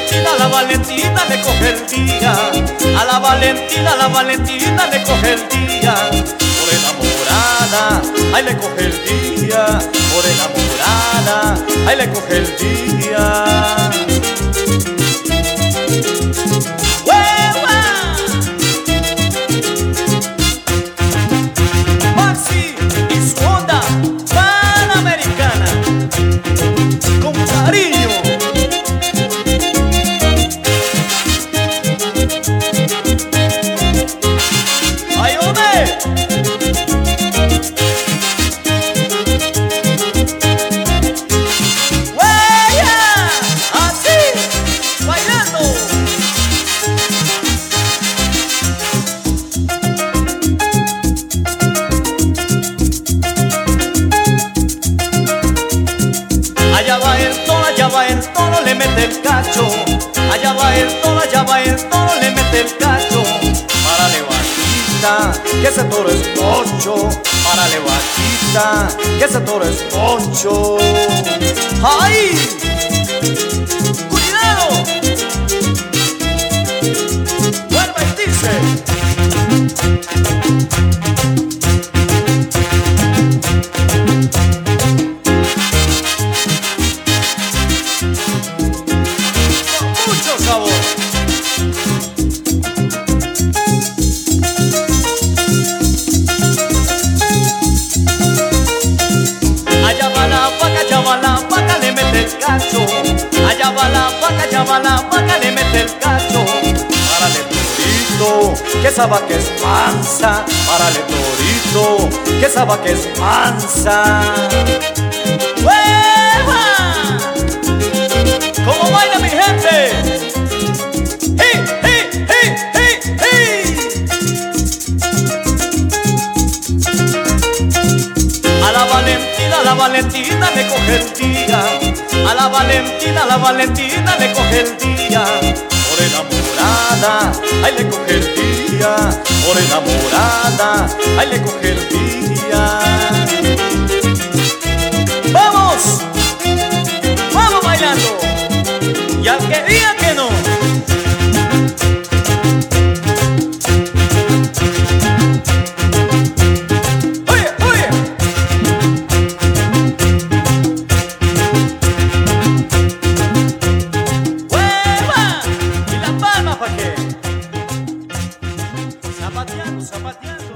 Valentina le coge el día. A la Valentina le coge el día. Por enamorada, ahí le coge el día. Por enamorada, ahí le coge el día. Allá va el toro, le mete el cacho. Allá va el toro, le mete el cacho. Párale vaquita, que ese toro es pocho. Párale vaquita, que ese toro es pocho. ¡Ay! ¡Cuidado! Vuelve y dice. Sabor. Allá va la vaca, le mete el cacho. Allá va la vaca, le mete el cacho. Párale torito, que esa vaca es mansa. Párale torito, que esa vaca es mansa. ¡Hueva! ¿Cómo baila mi gente? A la Valentina le coge el día. A la Valentina le coge el día. Por enamorada, ahí le coge el día. Por enamorada, ahí le coge el día. ¡Vamos! ¡Vamos bailando! Y al que diga que no. Zapateando, zapateando.